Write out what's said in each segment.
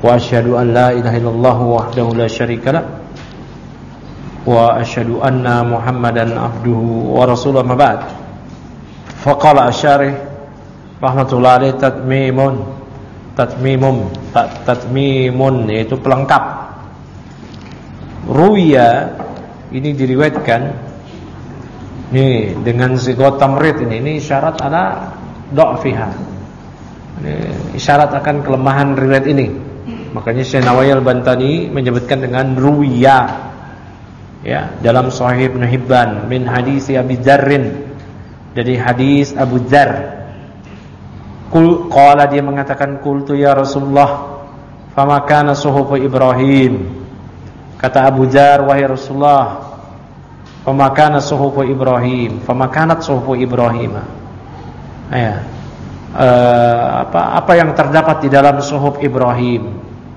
وأشهد أن لا إله إلا الله وحده لا شريك له وأشهد أن محمدا عبده ورسوله ما بعد فقال الشارح رحمة الله عليه tatmimun yaitu pelengkap. Ruya ini diriwayatkan nih dengan sigot tamrid ini syarat ada dha'fiha. Ini isyarat akan kelemahan riwayat ini. Makanya Syekh Nawawi Al-Bantani menyebutkan dengan ruya. Ya, dalam Sahih Ibnu Hibban min hadis Abi Dzarrin, dari hadis Abu Dzar. Qala dia mengatakan qultu ya Rasulullah fama kana suhuf Ibrahim. Kata Abu Dzar, wahai Rasulullah, fama kana suhuf Ibrahim, fama kanat suhuf Ibrahim. Ya. Apa yang terdapat di dalam suhuf Ibrahim?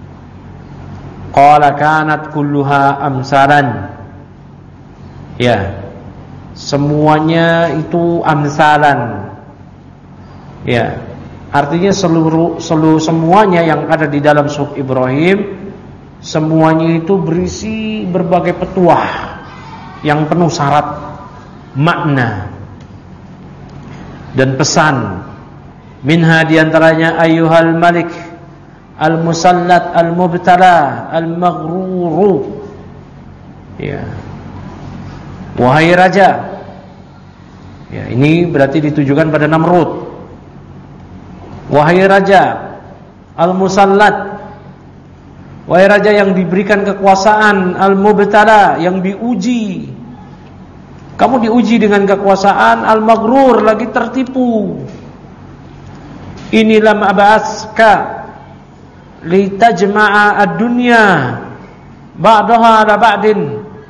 Qala kanat kulluha amsalan. Ya. Semuanya itu amsalan. Ya. Artinya semuanya yang ada di dalam suhuf Ibrahim, semuanya itu berisi berbagai petuah yang penuh syarat makna dan pesan. Minha diantaranya ayyuhal malik al-musallat al-mubtala al-maghruru. Ya. Wahai raja. Ya, ini berarti ditujukan pada Namrud. Wahai raja al-musallat, wahai raja yang diberikan kekuasaan, al-mubtala, yang diuji. Kamu diuji dengan kekuasaan, al-maghrur, lagi tertipu. Inilah ma'ba'aska litajma'a ad-dunya ba'daha ala ba'din.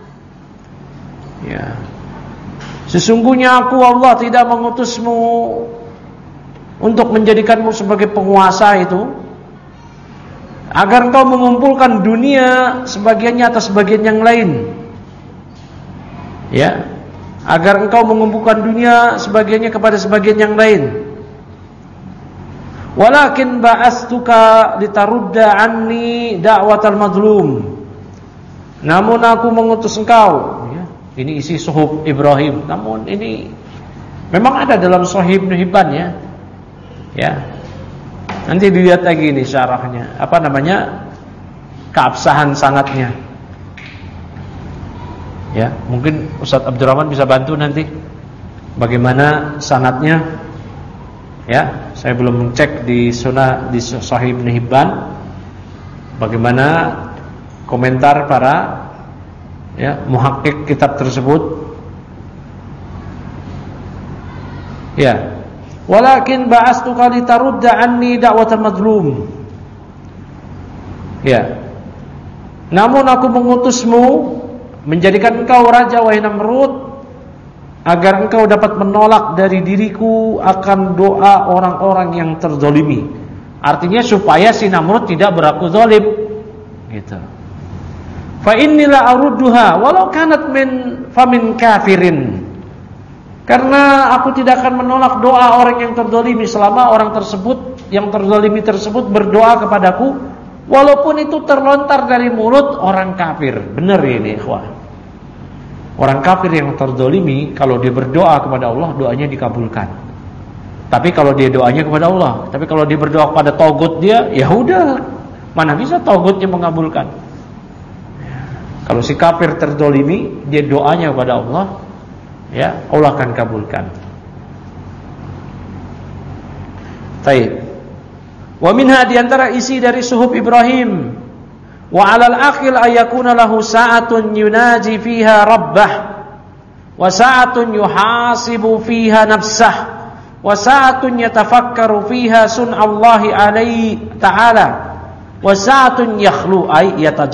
Ya. Sesungguhnya aku Allah tidak mengutusmu untuk menjadikanmu sebagai penguasa itu agar engkau mengumpulkan dunia sebagiannya atas sebagian yang lain. Ya, agar engkau mengumpulkan dunia sebagiannya kepada sebagian yang lain. Walakin ba'astuka litarudda anni da'watal mazlum. Namun aku mengutus engkau, ya. Ini isi suhuf Ibrahim. Namun ini memang ada dalam Sahih Ibnu Hibban, ya. Ya. Nanti dilihat lagi ini syarahnya. Apa namanya? Keabsahan sanadnya. Ya, mungkin Ustaz Abdurrahman bisa bantu nanti bagaimana sanadnya. Ya, saya belum cek di Sunnah di Sahih Ibnu Hibban bagaimana komentar para ya muhakkik kitab tersebut. Ya. Walakin ba'astuka litarudda anni da'watal mazlum. Ya. Namun aku mengutusmu menjadikan engkau raja wahai Namrud agar engkau dapat menolak dari diriku akan doa orang-orang yang terzalimi. Artinya supaya si Namrud tidak berlaku zalim. Gitu. Fa innilah arudduha walau kanat famin kafirin. Karena aku tidak akan menolak doa orang yang terzalimi selama orang tersebut yang terzalimi tersebut berdoa kepadaku walaupun itu terlontar dari mulut orang kafir. Benar ini, ikhwah. Orang kafir yang terzalimi kalau dia berdoa kepada Allah doanya dikabulkan. Tapi kalau dia doanya kepada Allah, tapi kalau dia berdoa kepada togut dia, ya udah, mana bisa togutnya mengabulkan. Kalau si kafir terzalimi, dia doanya kepada Allah, ya Allah akan kabulkan. Baik. Wa minha diantara isi dari suhuf Ibrahim, wa 'alal aqil ayakuna lahu sa'atun yunaji fiha rabbah wa sa'atun yuhasibu fiha nafsah wa sa'atun yatafakkaru fiha sun'allahi alaihi ta'ala wa sa'atun yakhlu ay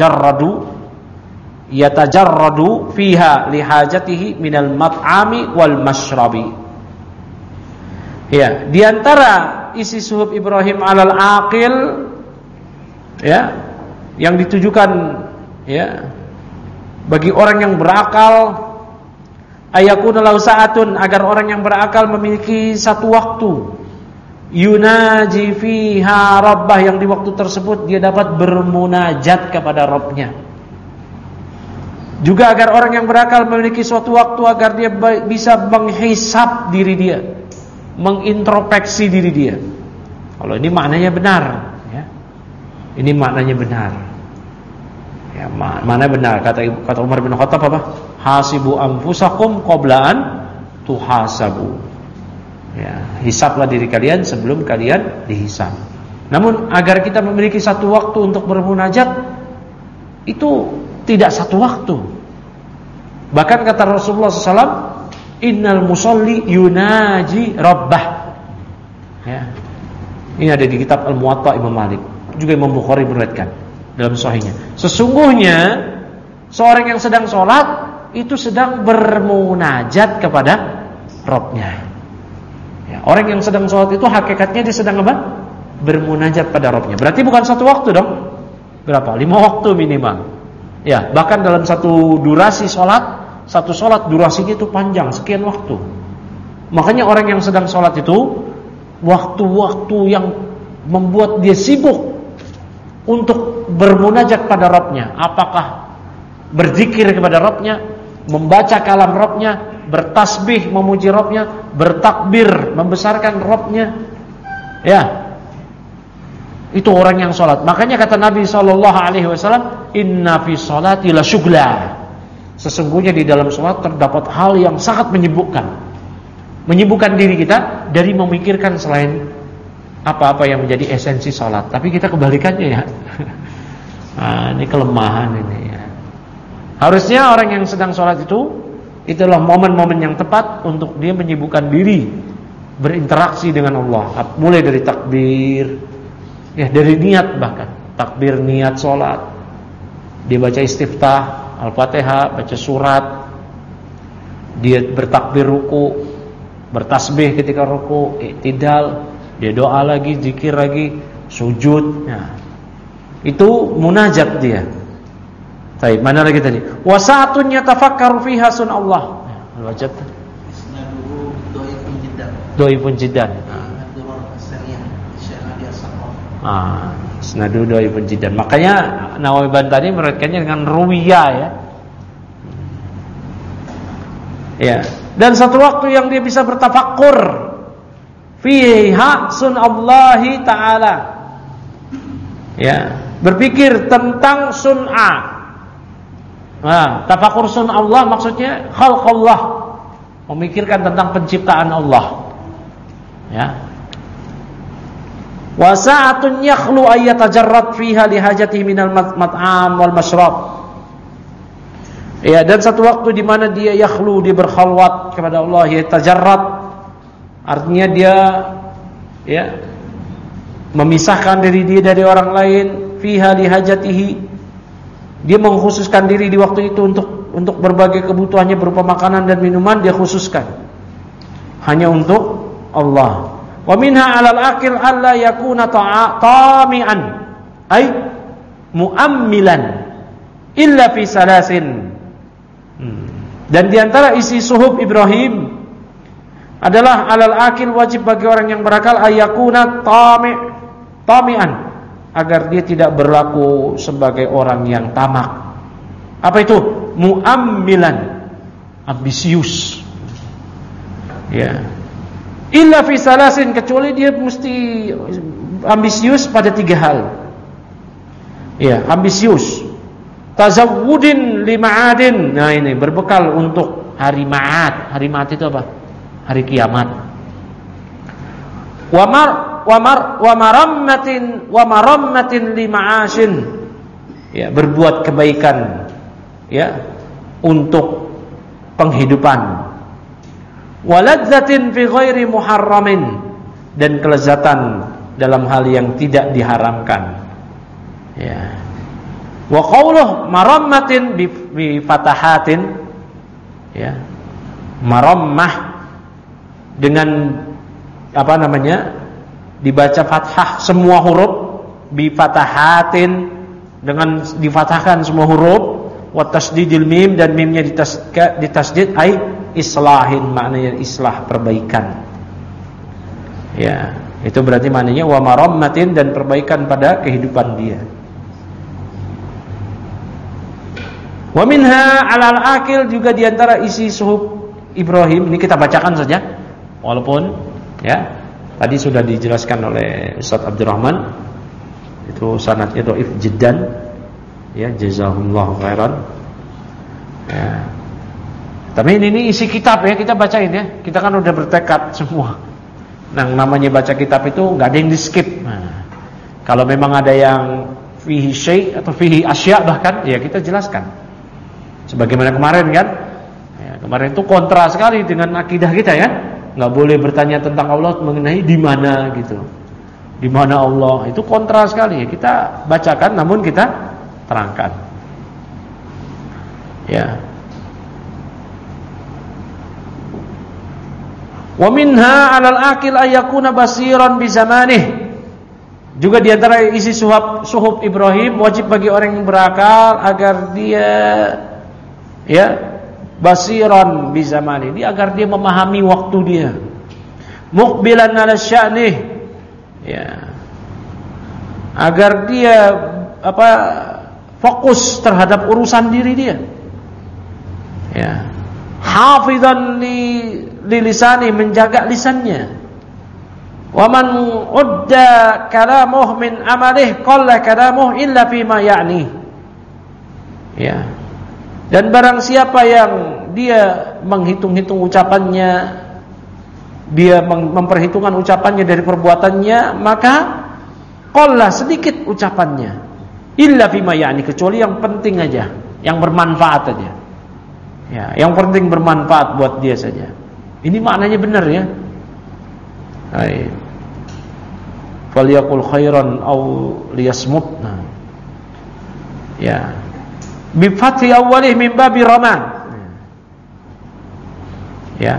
yatajarradu fiha lihajatihi minal mat'ami wal mashrabi. Ya, di antara isi suhuf Ibrahim 'alal aqil, ya, yang ditujukan ya bagi orang yang berakal, ayakuna lahu sa'atun, agar orang yang berakal memiliki satu waktu yunaji fiha rabbah, yang di waktu tersebut dia dapat bermunajat kepada Rabbnya. Juga agar orang yang berakal memiliki suatu waktu agar dia bisa menghisap diri dia, mengintrospeksi diri dia. Kalau ini maknanya benar, ya. Ini maknanya benar. Ya, mana benar kata Umar bin Khattab apa? Hasibu anfusakum qabla an tuhasabu. Ya, hisaplah diri kalian sebelum kalian dihisap. Namun agar kita memiliki satu waktu untuk bermunajat, itu tidak satu waktu. Bahkan kata Rasulullah SAW, innal musalli yunaji rabbah. Ya. Ini ada di kitab Al-Muwatta Imam Malik. Juga Imam Bukhari meriwayatkan dalam sahihnya. Sesungguhnya seorang yang sedang sholat itu sedang bermunajat kepada Rabbnya. Ya, orang yang sedang sholat itu hakikatnya dia sedang apa? Bermunajat pada Rabbnya. Berarti bukan satu waktu dong. Berapa? 5 waktu minimal. Ya, bahkan dalam satu durasi sholat, satu sholat durasinya itu panjang, sekian waktu. Makanya orang yang sedang sholat itu waktu-waktu yang membuat dia sibuk untuk bermunajat pada Rabbnya. Apakah berzikir kepada Rabbnya, membaca kalam Rabbnya, bertasbih memuji Rabbnya, bertakbir membesarkan Rabbnya. Ya, itu orang yang sholat. Makanya kata Nabi SAW, inna fi sholati la syughla. Sesungguhnya di dalam sholat terdapat hal yang sangat menyibukkan diri kita dari memikirkan selain apa-apa yang menjadi esensi sholat. Tapi kita kebalikannya ya. Nah, ini kelemahan ini ya. Harusnya orang yang sedang sholat itu itulah momen-momen yang tepat untuk dia menyibukkan diri berinteraksi dengan Allah. Mulai dari takbir, ya dari niat, bahkan takbir niat sholat, dia baca istiftah Al-Fatihah, baca surat, dia bertakbir ruku, bertasbih ketika ruku, i'tidal, dia doa lagi, zikir lagi, sujud. Nah, itu munajat dia. Baik, mana lagi tadi? Wa sa'atun yatafakkaru fiha sun Allah. Wajib. Dhaifun jiddan. Isnadu dhaifun jiddan. Makanya Nawawi Bantani meriwayatkannya dengan ruwiyah ya. Ya, dan satu waktu yang dia bisa bertafakkur fiha sun Allahi ta'ala. Ya, berpikir tentang sun'a. Nah, tafakur sun Allah maksudnya khalqallah, memikirkan tentang penciptaan Allah. Ya. Wa sa'atun yakhlu ayyatajarrad fiha lihajatihi minal mat'am wal masyrab. Ya, dan satu waktu di mana dia yakhlu, dia berkhalwat kepada Allah, ya tajarrad. Artinya dia ya memisahkan diri dia dari orang lain, fiha lihajatihi. Dia mengkhususkan diri di waktu itu untuk berbagai kebutuhannya berupa makanan dan minuman, dia khususkan hanya untuk Allah. Wa minha 'alal aqil alla yakuna tami'an ay mu'ammilan illa fi salasin. Dan di antara isi suhuf Ibrahim adalah 'alal aqil, wajib bagi orang yang berakal ayakuna tami'an, agar dia tidak berlaku sebagai orang yang tamak. Apa itu? Mu'ammilan, ambisius. Ya. Illa fi salasin, kecuali dia mesti ambisius pada 3 hal. Ya, ambisius. Tazawwudin lima'adin. Nah ini berbekal untuk hari ma'ad. Hari ma'ad itu apa? Hari kiamat. Wa marammatin lima'ashin. Ya, berbuat kebaikan ya untuk penghidupan. Waladzatin fi ghairi muharramin, dan kelezatan dalam hal yang tidak diharamkan. Ya. Wa qauluh marammatin bi fatahatin, ya. Marammah dengan apa namanya? Dibaca fathah semua huruf, bi fatahatin dengan difathahkan semua huruf, wa tasdidil mim, dan mimnya ditasdid ai islahin, maknanya islah, perbaikan. Ya, Itu berarti maknanya wa marammatin, dan perbaikan pada kehidupan dia. Wa minha 'alal akil, juga diantara isi suhuf Ibrahim. Ini kita bacakan saja, walaupun ya tadi sudah dijelaskan oleh Ustaz Abdurrahman, itu sanadnya dhaif jiddan, ya jazahullahu khairan. Ya. Tapi ini isi kitab ya, kita bacain ya. Kita kan udah bertekad semua. Nah, namanya baca kitab itu nggak ada yang di skip. Nah, kalau memang ada yang fihi syai' atau fihi asya' bahkan, ya kita jelaskan. Sebagaimana kemarin kan, ya, kemarin itu kontra sekali dengan akidah kita ya. Nggak boleh bertanya tentang Allah mengenai di mana gitu. Di mana Allah, itu kontra sekali. Kita bacakan, namun kita terangkan. Ya. Wa minha 'alal akil ayyakuna basiran bi zamanih. Juga di antara isi suhuf Ibrahim, wajib bagi orang yang berakal agar dia ya basiran bi zamani, dia agar dia memahami waktu dia. Muqbilan 'ala sya'nih, ya. Agar dia fokus terhadap urusan diri dia. Ya. Hafizan li lisani, menjaga lisannya. Wa man udda kalamuh min amalih qalla kalamuh illa fima ya'ni. Ya. Dan barang siapa yang dia menghitung-hitung ucapannya, dia memperhitungkan ucapannya dari perbuatannya, maka qalla, sedikit ucapannya, illa fima ya'ni, kecuali yang penting aja, yang bermanfaat aja. Ya, yang penting bermanfaat buat dia saja. Ini maknanya benar ya. Baik. Falyaqul khairan aw liyasmut. Ya. Bi fathi awwalih min babi rama. Ya.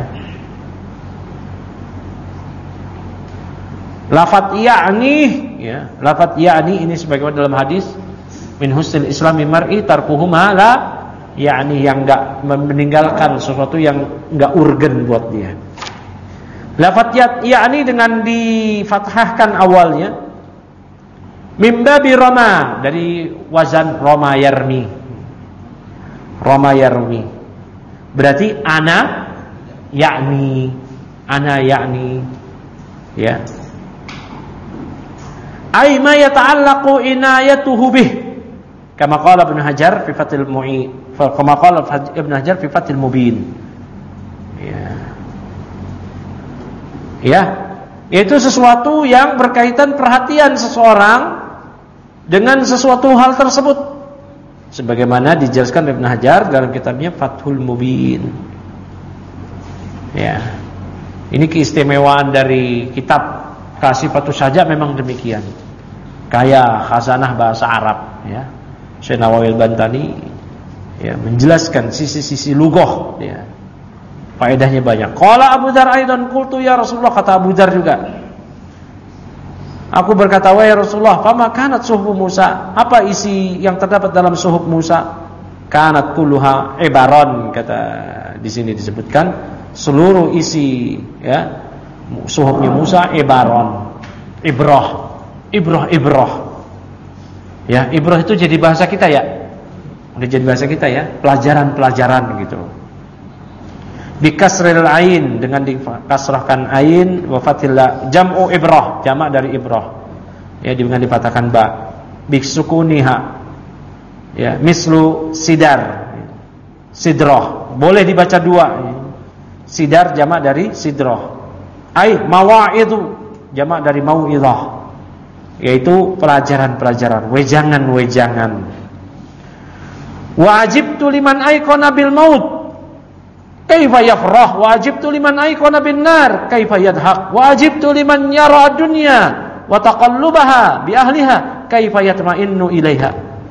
Lafaz ya'ni, ya. Lafaz ya'ni ini sebagaimana dalam hadis, min husnil islami mar'i tarkuhu ma la yakni, yang enggak meninggalkan sesuatu yang enggak urgen buat dia. Lafaz yakni dengan difathahkan awalnya, mimbabi rama, dari wazan rama yarmi. Rama yarmi berarti ana yakni, ya. Ay ma yata'allaqu inayatuhu bih, kama qala Ibnu Hajar fi Fathul Mu'in, kama qala Ibnu Hajar fi Fathul Mubin. Ya. Ya, itu sesuatu yang berkaitan perhatian seseorang dengan sesuatu hal tersebut, sebagaimana dijelaskan Ibnu Hajar dalam kitabnya Fathul Mubin. Ya. Ini keistimewaan dari kitab Kasifatus Saja memang demikian. Kaya khazanah bahasa Arab, ya. Syekh Nawawi Al-Bantani ya menjelaskan sisi-sisi lughah, ya. Faedahnya banyak. Qala Abu Dzar aidan qultu ya Rasulullah, kata Abu Dzar juga, aku berkata, wahai Rasulullah, fama kanat suhuf Musa, apa isi yang terdapat dalam suhuf Musa? Kanat kulluha ibaron, kata di sini disebutkan seluruh isi, ya, suhufnya Musa ibaron, ibrah. Ya, ibrah itu jadi bahasa kita ya. Udah jadi bahasa kita ya, pelajaran-pelajaran gitu. Bikasril ain, dengan dikasrahkan ain, wa fathillah, jam'u ibrah, jamak dari ibrah. Ya, dengan dipatahkan ba. Biksukuniha. Ya, mislu sidar. Sidrah, boleh dibaca dua. Sidar jamak dari sidrah. Ai mawa'idhu, jamak dari mau'idhah, yaitu pelajaran-pelajaran, wejangan-wejangan. Wajibtu liman aikona bil maut kaifa yafrah, wajibtu liman aikona bin nar kaifa yadhaq, wajibtu liman yara dunya wa taqallubaha bi ahliha kaifa yatma'innu ilaiha.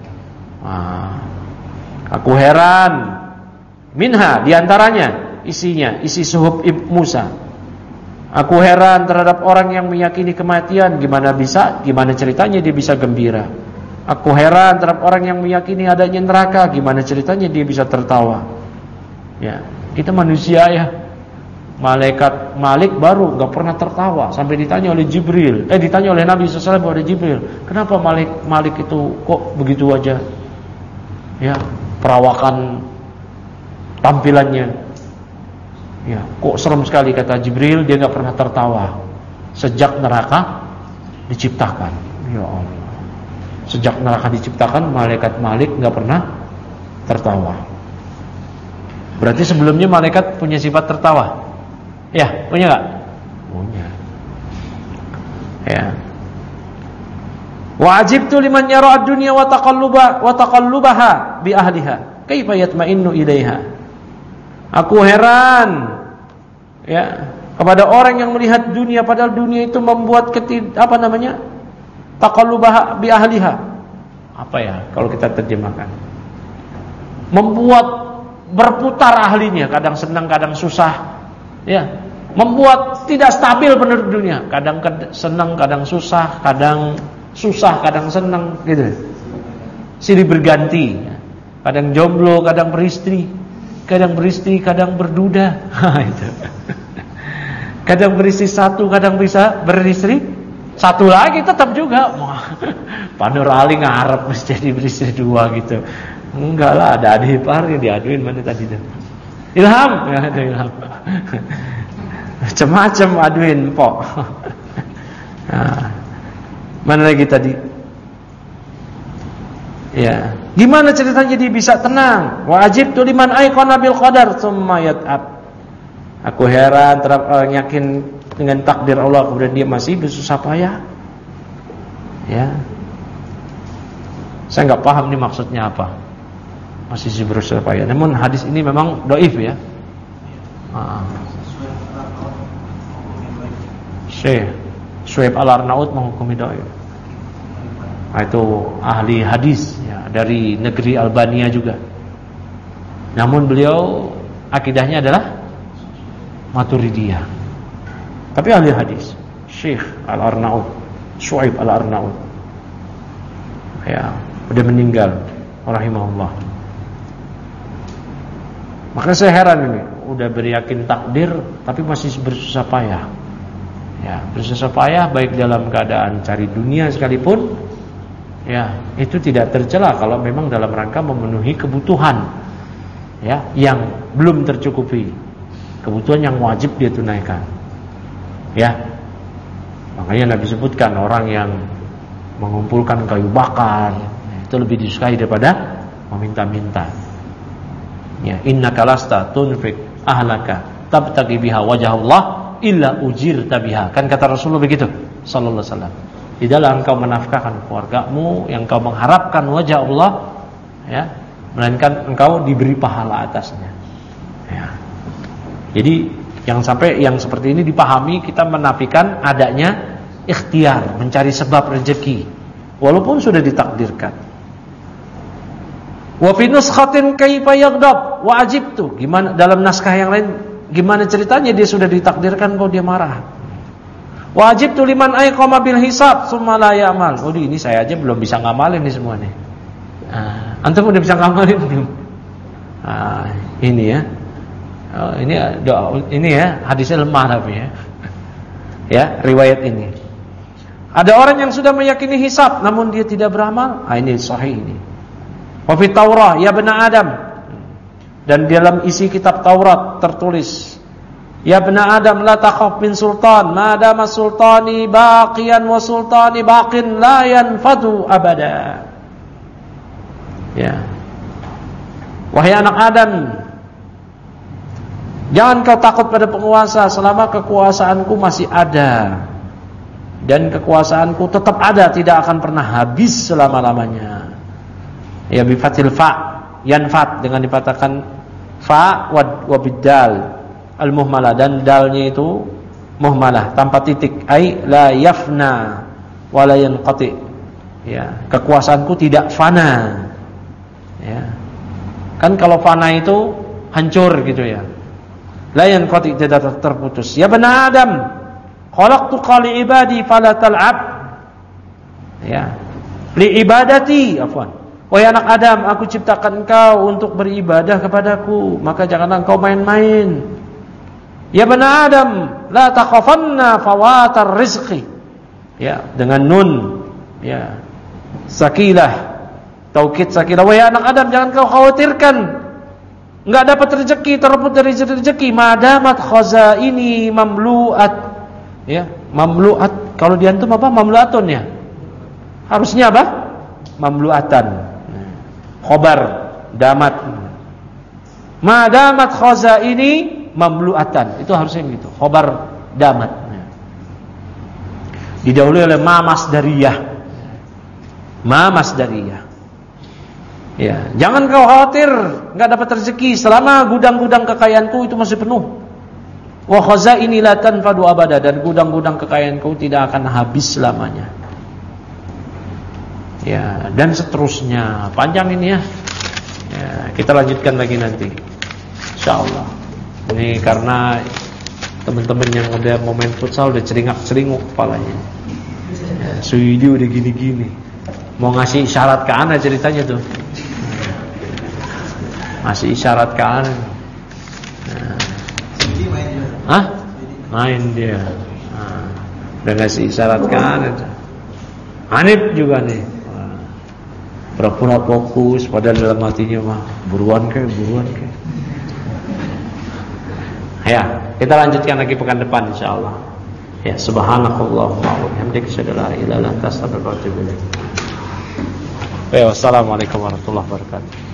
Aku heran, minha, diantaranya isinya, isi suhuf Musa. Aku heran terhadap orang yang meyakini kematian, gimana ceritanya dia bisa gembira. Aku heran terhadap orang yang meyakini adanya neraka, gimana ceritanya dia bisa tertawa. Ya, kita manusia ya. Malaikat Malik baru nggak pernah tertawa sampai ditanya oleh Jibril, ditanya oleh Nabi SAW oleh Jibril, kenapa Malik itu kok begitu aja, ya perawakan tampilannya, ya kok serem sekali, kata Jibril, dia nggak pernah tertawa sejak neraka diciptakan. Ya Allah, sejak neraka diciptakan malaikat Malik nggak pernah tertawa. Berarti sebelumnya malaikat punya sifat tertawa. Ya, punya enggak? Punya. Ya. Wa ajibtu liman yara ad-dunya wa taqallubaha bi ahliha. Kaifa yatma'innu ilaiha? Aku heran ya kepada orang yang melihat dunia padahal dunia itu membuat taqallubaha bi ahliha. Apa ya kalau kita terjemahkan? Membuat berputar ahlinya, kadang senang, kadang susah. Ya, membuat tidak stabil penduduk dunia. Kadang senang, kadang susah, kadang senang gitu. Silih berganti. Kadang jomblo, kadang beristri, kadang berduda. Itu. Kadang beristri satu, kadang bisa beristri satu lagi, tetap juga. Panur Ali ngarep mesti jadi beristri dua gitu. Enggak lah, ada adik ipar yang diaduin mana tadi tuh. Ilham, ya ada Ilham. Macam-macam aduin pok. Nah, mana lagi tadi? Ya, gimana ceritanya dia bisa tenang? Wa ajibtu liman ayqana bil qadar tsumma yat'ab. Aku heran yakin dengan takdir Allah, kemudian dia masih bersusah payah. Ya. Saya enggak paham nih maksudnya apa. Masih berusaha payah. Namun hadis ini memang dhaif ya. Syekh Syuaib Al-Arnaud menghukumi dhaif. Itu ahli hadis ya, dari negeri Albania juga. Namun beliau akidahnya adalah Maturidiyah. Tapi ahli hadis. Syekh Al-Arnaud, Syuaib Al-Arnaud. Ya, sudah meninggal rahimahullah. Makanya saya heran ini, udah beryakin takdir tapi masih bersusah payah. Ya, bersusah payah baik dalam keadaan cari dunia sekalipun, ya, itu tidak tercela kalau memang dalam rangka memenuhi kebutuhan ya yang belum tercukupi. Kebutuhan yang wajib dia tunaikan. Ya. Makanya Nabi sebutkan orang yang mengumpulkan kayu bakar itu lebih disukai daripada meminta-minta. Ya, innaka lasta tunfik ahlaka tabtaqi biha wajah Allah illa ujirta biha. Kan kata Rasulullah begitu sallallahu alaihi wasallam. Tidaklah engkau menafkahkan keluargamu yang engkau mengharapkan wajah Allah, ya, melainkan engkau diberi pahala atasnya. Ya. Jadi yang seperti ini dipahami, kita menafikan adanya ikhtiar mencari sebab rezeki walaupun sudah ditakdirkan. Wa fi nuskhatin kaifa yaghdab wa ajibtu. Gimana dalam naskah yang lain gimana ceritanya dia sudah ditakdirkan kok dia marah. Wa ajibtu liman ayqama bil hisab summa la ya'mal. Oh, ini saya aja belum bisa ngamalin nih semua nih. Antum udah bisa ngamalin belum? Ini ya. Ini ya hadisnya lemah tapi ya. Ya, riwayat ini. Ada orang yang sudah meyakini hisab namun dia tidak beramal. Ini sahih ini. Wa fi Taurah ya bani Adam, dan dalam isi kitab Taurat tertulis, ya bani Adam la takhaf min sultan ma dama sultani baqiyan wa sultani baqin la yanfadu abada. Ya. Wahai anak Adam, jangan kau takut pada penguasa selama kekuasaanku masih ada, dan kekuasaanku tetap ada, tidak akan pernah habis selama-lamanya. Ya, bi fathil fa yanfat, dengan dipatahkan fa wa biddal al muhmalah, dan dalnya itu muhmalah tanpa titik, ai la yafna wa la yanqati. Ya, kekuasaanku tidak fana. Ya. Kan kalau fana itu hancur gitu ya. La yanqati, tidak terputus. Ya bani Adam, khalaqtuka li ibadi fala tal'ab. Ya. Li ibadati, afwan. Wahai anak Adam, aku ciptakan engkau untuk beribadah kepadaku, maka janganlah engkau main-main. Ya bani Adam, la takhafanna fawatar rizqi. Ya, dengan nun, ya. Sakilah. Taukid sakilah. Wahai anak Adam, jangan kau khawatirkan enggak dapat rezeki, terluput dari rezeki, madamat khazaini mamluat. Ya, mamluat. Kalau di antum apa? Mamluatun ya. Harusnya apa? Mamluatan. Khobar damat. Madamat khazaini mamluatan. Itu harusnya begitu. Khobar damat. Didahului oleh ma masdariyah. Ma masdariyah. Ya, jangan kau khawatir enggak dapat rezeki selama gudang-gudang kekayaanku itu masih penuh. Wa khazaini la tanfadu abada, dan gudang-gudang kekayaanku tidak akan habis selamanya. Ya, dan seterusnya. Panjang ini ya. Ya, kita lanjutkan lagi nanti. Insyaallah. Ini karena teman-teman yang udah mau main futsal udah ceringak-ceringuk kepalanya. Ya, Suidi udah gini-gini. Mau ngasih isyarat ke ana ceritanya tuh. Ngasih isyarat ke ana. Hah? Main dia. Nah, udah ngasih isyarat ke ana. Hanif juga nih. Pura-pura fokus padahal dalam hatinya mah buruan ke. Ya, kita lanjutkan lagi pekan depan insyaallah. Ya, subhanakallahumma wa bihamdika asyhadu an la ilaha illa anta astaghfiruka wa atubu ilaik. Wassalamualaikum warahmatullahi wabarakatuh.